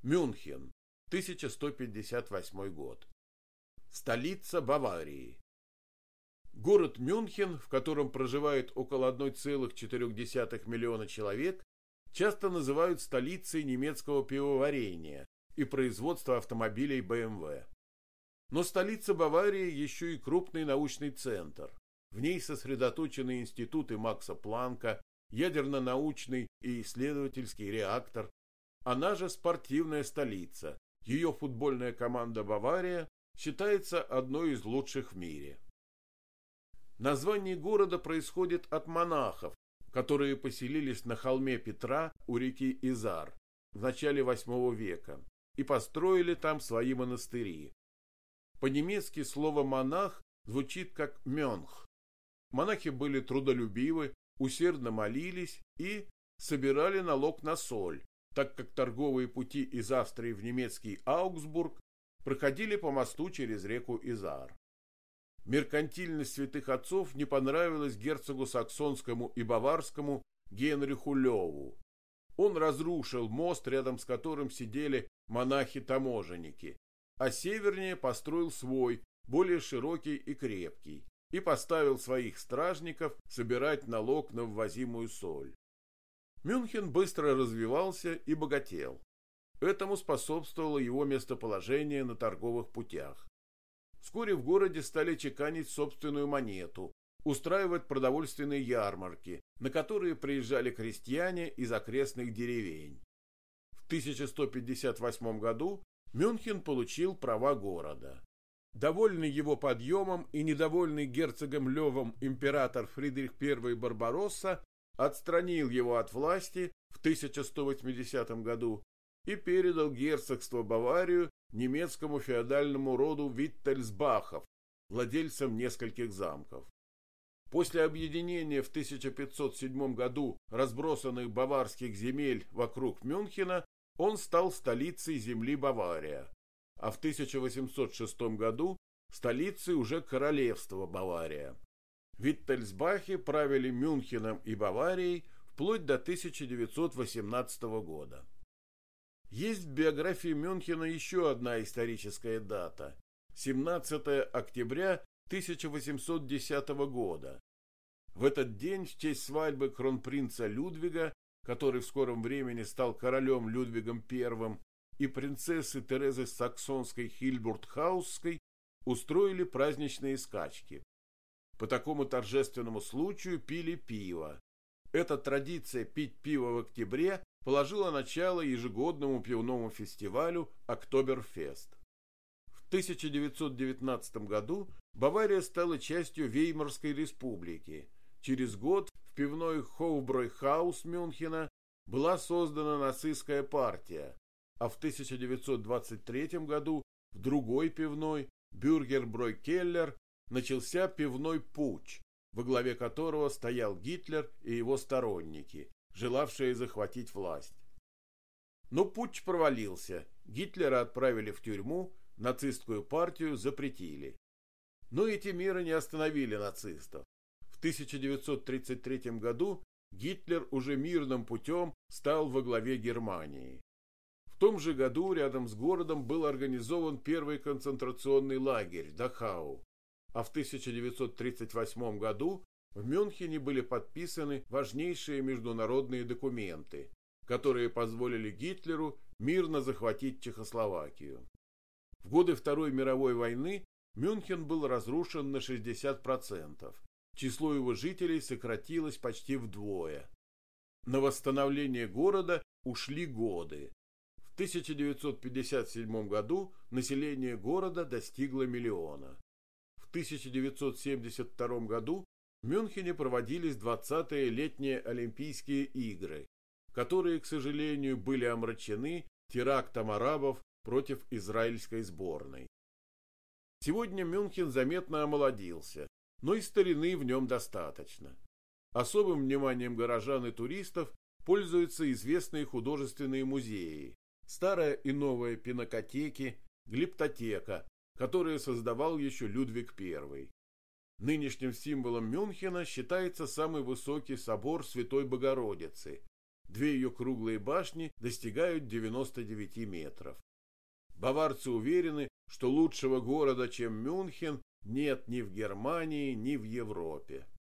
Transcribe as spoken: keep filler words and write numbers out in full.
Мюнхен, тысяча сто пятьдесят восьмой год. Столица Баварии. Город Мюнхен, в котором проживает около одной целой четырёх десятых миллиона человек, часто называют столицей немецкого пивоварения и производства автомобилей бэ эм вэ. Но столица Баварии еще и крупный научный центр. В ней сосредоточены институты Макса Планка, ядерно-научный и исследовательский реактор. Она же спортивная столица. Ее футбольная команда «Бавария» считается одной из лучших в мире. Название города происходит от монахов, которые поселились на холме Петра у реки Изар в начале восьмого века и построили там свои монастыри. По-немецки слово «монах» звучит как «мёнх». Монахи были трудолюбивы, усердно молились и собирали налог на соль, так как торговые пути из Австрии в немецкий Аугсбург проходили по мосту через реку Изар. Меркантильность святых отцов не понравилась герцогу саксонскому и баварскому Генриху Леву. Он разрушил мост, рядом с которым сидели монахи-таможенники, а севернее построил свой, более широкий и крепкий, и поставил своих стражников собирать налог на ввозимую соль. Мюнхен быстро развивался и богател. Этому способствовало его местоположение на торговых путях. Вскоре в городе стали чеканить собственную монету, устраивать продовольственные ярмарки, на которые приезжали крестьяне из окрестных деревень. В тысяча сто пятьдесят восьмом году Мюнхен получил права города. Довольный его подъемом и недовольный герцогом Левом император Фридрих Первый Барбаросса отстранил его от власти в тысяча сто восьмидесятом году и передал герцогство Баварию немецкому феодальному роду Виттельсбахов, владельцам нескольких замков. После объединения в тысяча пятьсот седьмом году разбросанных баварских земель вокруг Мюнхена он стал столицей земли Бавария, а в тысяча восемьсот шестом году столицей уже королевства Бавария. Виттельсбахи правили Мюнхеном и Баварией вплоть до тысяча девятьсот восемнадцатого года. Есть в биографии Мюнхена еще одна историческая дата – семнадцатое октября тысяча восемьсот десятого года. В этот день, в честь свадьбы кронпринца Людвига, который в скором времени стал королем Людвигом Первым, и принцессы Терезы Саксонской Хильбуртхаусской, устроили праздничные скачки. По такому торжественному случаю пили пиво. Эта традиция пить пиво в октябре положила начало ежегодному пивному фестивалю Октоберфест. В тысяча девятьсот девятнадцатом году Бавария стала частью Веймарской республики. Через год в пивной Хофбräuhaus Мюнхена была создана нацистская партия, а в тысяча девятьсот двадцать третьем году в другой пивной Бюргербräu-Keller начался пивной путч, во главе которого стоял Гитлер и его сторонники, желавшие захватить власть. Но путч провалился, Гитлера отправили в тюрьму, нацистскую партию запретили. Но эти меры не остановили нацистов. В тысяча девятьсот тридцать третьем году Гитлер уже мирным путем стал во главе Германии. В том же году рядом с городом был организован первый концентрационный лагерь Дахау, а в тысяча девятьсот тридцать восьмом году в Мюнхене были подписаны важнейшие международные документы, которые позволили Гитлеру мирно захватить Чехословакию. В годы Второй мировой войны Мюнхен был разрушен на шестьдесят процентов. Число его жителей сократилось почти вдвое. На восстановление города ушли годы. В тысяча девятьсот пятьдесят седьмом году население города достигло миллиона. В тысяча девятьсот семьдесят втором году в Мюнхене проводились двадцатые летние Олимпийские игры, которые, к сожалению, были омрачены терактом арабов против израильской сборной. Сегодня Мюнхен заметно омолодился, но и старины в нем достаточно. Особым вниманием горожан и туристов пользуются известные художественные музеи, старая и новая пинакотеки, глиптотека, которые создавал еще Людвиг Первый. Нынешним символом Мюнхена считается самый высокий собор Святой Богородицы, две ее круглые башни достигают девяноста девяти метров. Баварцы уверены, что лучшего города, чем Мюнхен, нет ни в Германии, ни в Европе.